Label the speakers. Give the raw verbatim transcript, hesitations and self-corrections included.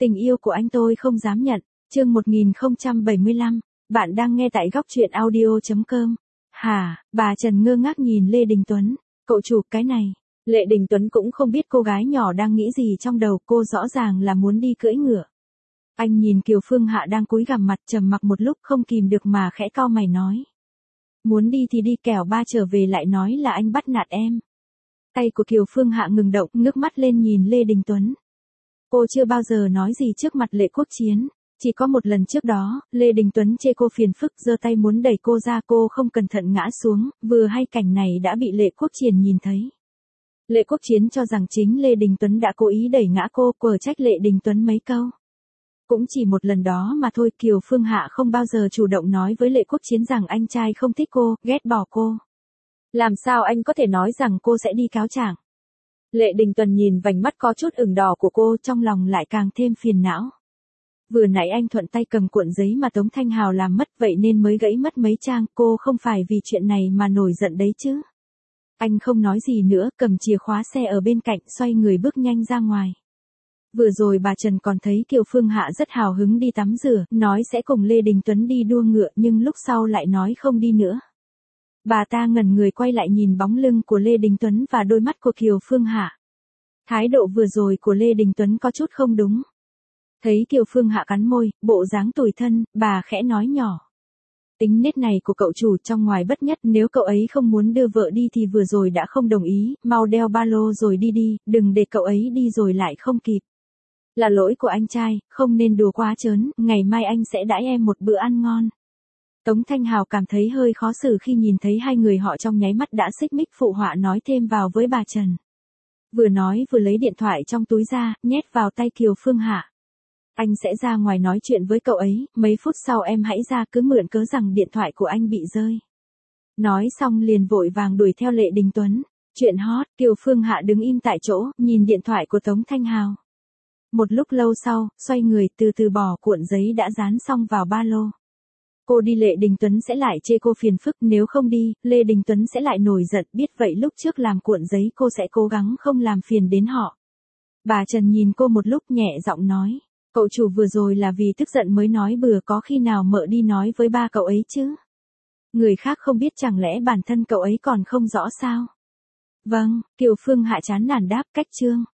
Speaker 1: Tình yêu của anh tôi không dám nhận. Chương một nghìn không trăm bảy mươi lăm. Bạn đang nghe tại góc truyện audio chấm com. Hả? Bà Trần ngơ ngác nhìn Lê Đình Tuấn. Cậu chủ, cái này. Lê Đình Tuấn cũng không biết cô gái nhỏ đang nghĩ gì trong đầu, cô rõ ràng là muốn đi cưỡi ngựa. Anh nhìn Kiều Phương Hạ đang cúi gằm mặt trầm mặc một lúc không kìm được mà khẽ cau mày nói. Muốn đi thì đi, kẻo ba trở về lại nói là anh bắt nạt em. Tay của Kiều Phương Hạ ngừng động, ngước mắt lên nhìn Lê Đình Tuấn. Cô chưa bao giờ nói gì trước mặt Lệ Quốc Chiến. Chỉ có một lần trước đó, Lê Đình Tuấn chê cô phiền phức, giơ tay muốn đẩy cô ra, cô không cẩn thận ngã xuống, vừa hay cảnh này đã bị Lệ Quốc Chiến nhìn thấy. Lệ Quốc Chiến cho rằng chính Lê Đình Tuấn đã cố ý đẩy ngã cô, quở trách Lệ Đình Tuấn mấy câu. Cũng chỉ một lần đó mà thôi, Kiều Phương Hạ không bao giờ chủ động nói với Lệ Quốc Chiến rằng anh trai không thích cô, ghét bỏ cô. Làm sao anh có thể nói rằng cô sẽ đi cáo trạng? Lệ Đình Tuấn nhìn vành mắt có chút ửng đỏ của cô, trong lòng lại càng thêm phiền não. Vừa nãy anh thuận tay cầm cuộn giấy mà Tống Thanh Hào làm mất, vậy nên mới gãy mất mấy trang, cô không phải vì chuyện này mà nổi giận đấy chứ. Anh không nói gì nữa, cầm chìa khóa xe ở bên cạnh, xoay người bước nhanh ra ngoài. Vừa rồi bà Trần còn thấy Kiều Phương Hạ rất hào hứng đi tắm rửa, nói sẽ cùng Lê Đình Tuấn đi đua ngựa, nhưng lúc sau lại nói không đi nữa. Bà ta ngẩn người quay lại nhìn bóng lưng của Lê Đình Tuấn và đôi mắt của Kiều Phương Hạ. Thái độ vừa rồi của Lê Đình Tuấn có chút không đúng. Thấy Kiều Phương Hạ cắn môi, bộ dáng tủi thân, bà khẽ nói nhỏ. Tính nết này của cậu chủ trong ngoài bất nhất, nếu cậu ấy không muốn đưa vợ đi thì vừa rồi đã không đồng ý, mau đeo ba lô rồi đi đi, đừng để cậu ấy đi rồi lại không kịp. Là lỗi của anh trai, không nên đùa quá trớn, ngày mai anh sẽ đãi em một bữa ăn ngon. Tống Thanh Hào cảm thấy hơi khó xử khi nhìn thấy hai người họ trong nháy mắt đã xích mích, phụ họa nói thêm vào với bà Trần. Vừa nói vừa lấy điện thoại trong túi ra, nhét vào tay Kiều Phương Hạ. Anh sẽ ra ngoài nói chuyện với cậu ấy, mấy phút sau em hãy ra, cứ mượn cớ rằng điện thoại của anh bị rơi. Nói xong liền vội vàng đuổi theo Lệ Đình Tuấn. Chuyện hot, Kiều Phương Hạ đứng im tại chỗ, nhìn điện thoại của Tống Thanh Hào. Một lúc lâu sau, xoay người từ từ bỏ cuộn giấy đã dán xong vào ba lô. Cô đi, Lệ Đình Tuấn sẽ lại chê cô phiền phức, nếu không đi, Lê Đình Tuấn sẽ lại nổi giận, biết vậy lúc trước làm cuộn giấy cô sẽ cố gắng không làm phiền đến họ. Bà Trần nhìn cô một lúc nhẹ giọng nói, cậu chủ vừa rồi là vì tức giận mới nói bừa, có khi nào mợ đi nói với ba cậu ấy chứ? Người khác không biết chẳng lẽ bản thân cậu ấy còn không rõ sao? Vâng, Kiều Phương Hạ chán nản đáp, cách chương.